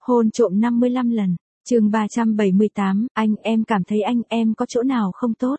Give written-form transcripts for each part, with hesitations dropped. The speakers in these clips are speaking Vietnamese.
Hôn trộm 55 lần. Chương 378, anh em cảm thấy anh em có chỗ nào không tốt.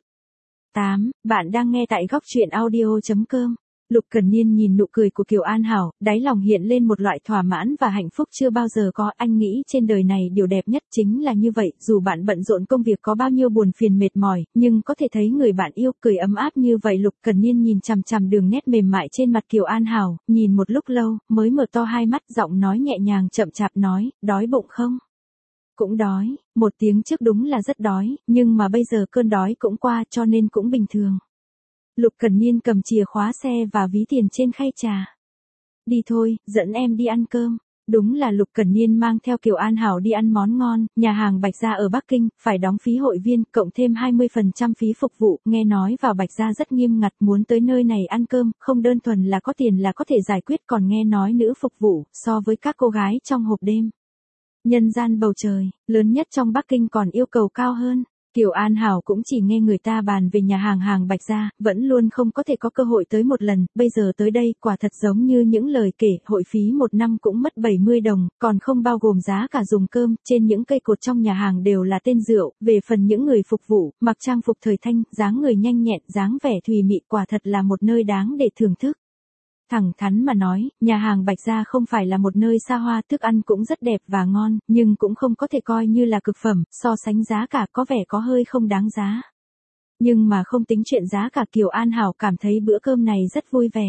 8. Bạn đang nghe tại góc truyện audio.com. Lục Cần Niên nhìn nụ cười của Kiều An Hảo, đáy lòng hiện lên một loại thỏa mãn và hạnh phúc chưa bao giờ có. Anh nghĩ trên đời này điều đẹp nhất chính là như vậy, dù bạn bận rộn công việc có bao nhiêu buồn phiền mệt mỏi, nhưng có thể thấy người bạn yêu cười ấm áp như vậy. Lục Cần Niên nhìn chằm chằm đường nét mềm mại trên mặt Kiều An Hảo, nhìn một lúc lâu, mới mở to hai mắt, giọng nói nhẹ nhàng chậm chạp nói, đói bụng không? Cũng đói, một tiếng trước đúng là rất đói, nhưng mà bây giờ cơn đói cũng qua cho nên cũng bình thường. Lục Cần Niên cầm chìa khóa xe và ví tiền trên khay trà. Đi thôi, dẫn em đi ăn cơm. Đúng là Lục Cần Niên mang theo Kiều An Hảo đi ăn món ngon, nhà hàng Bạch Gia ở Bắc Kinh, phải đóng phí hội viên, cộng thêm 20% phí phục vụ, nghe nói vào Bạch Gia rất nghiêm ngặt, muốn tới nơi này ăn cơm, không đơn thuần là có tiền là có thể giải quyết, còn nghe nói nữ phục vụ, so với các cô gái trong hộp đêm. Nhân gian bầu trời, lớn nhất trong Bắc Kinh còn yêu cầu cao hơn. Kiều An Hảo cũng chỉ nghe người ta bàn về nhà hàng Bạch Gia, vẫn luôn không có thể có cơ hội tới một lần, bây giờ tới đây quả thật giống như những lời kể, hội phí một năm cũng mất 70 đồng, còn không bao gồm giá cả dùng cơm, trên những cây cột trong nhà hàng đều là tên rượu, về phần những người phục vụ, mặc trang phục thời thanh, dáng người nhanh nhẹn, dáng vẻ thùy mị, quả thật là một nơi đáng để thưởng thức. Thẳng thắn mà nói, nhà hàng Bạch Gia không phải là một nơi xa hoa, thức ăn cũng rất đẹp và ngon, nhưng cũng không có thể coi như là cực phẩm, so sánh giá cả có vẻ có hơi không đáng giá. Nhưng mà không tính chuyện giá cả, Kiều An Hảo cảm thấy bữa cơm này rất vui vẻ.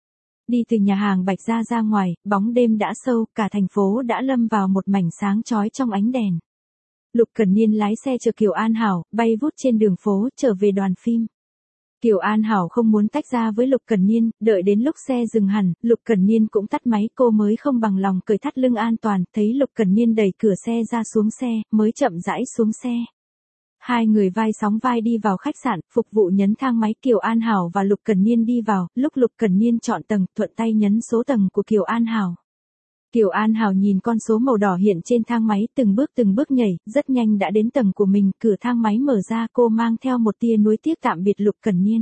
Đi từ nhà hàng Bạch Gia ra ngoài, bóng đêm đã sâu, cả thành phố đã lâm vào một mảnh sáng chói trong ánh đèn. Lục Cần Niên lái xe chờ Kiều An Hảo, bay vút trên đường phố, trở về đoàn phim. Kiều An Hảo không muốn tách ra với Lục Cần Niên, đợi đến lúc xe dừng hẳn, Lục Cần Niên cũng tắt máy, cô mới không bằng lòng cởi thắt lưng an toàn, thấy Lục Cần Niên đẩy cửa xe ra xuống xe, mới chậm rãi xuống xe. Hai người vai sóng vai đi vào khách sạn, phục vụ nhấn thang máy, Kiều An Hảo và Lục Cần Niên đi vào, lúc Lục Cần Niên chọn tầng, thuận tay nhấn số tầng của Kiều An Hảo. Kiều An Hảo nhìn con số màu đỏ hiện trên thang máy, từng bước nhảy, rất nhanh đã đến tầng của mình, cửa thang máy mở ra, cô mang theo một tia nuối tiếc tạm biệt Lục Cần Niên.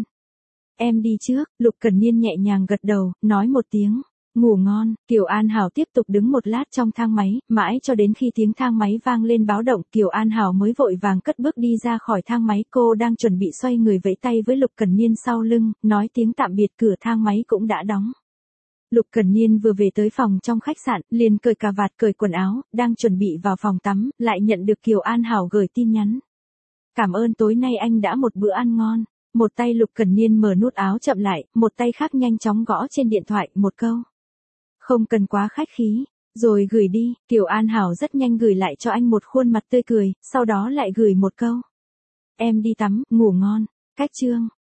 Em đi trước, Lục Cần Niên nhẹ nhàng gật đầu, nói một tiếng, ngủ ngon. Kiều An Hảo tiếp tục đứng một lát trong thang máy, mãi cho đến khi tiếng thang máy vang lên báo động, Kiều An Hảo mới vội vàng cất bước đi ra khỏi thang máy, cô đang chuẩn bị xoay người vẫy tay với Lục Cần Niên sau lưng, nói tiếng tạm biệt, cửa thang máy cũng đã đóng. Lục Cần Niên vừa về tới phòng trong khách sạn, liền cởi cà vạt, cởi quần áo, đang chuẩn bị vào phòng tắm, lại nhận được Kiều An Hảo gửi tin nhắn. Cảm ơn tối nay anh đã một bữa ăn ngon. Một tay Lục Cần Niên mở nút áo chậm lại, một tay khác nhanh chóng gõ trên điện thoại, một câu. Không cần quá khách khí, rồi gửi đi. Kiều An Hảo rất nhanh gửi lại cho anh một khuôn mặt tươi cười, sau đó lại gửi một câu. Em đi tắm, ngủ ngon. Cách chương.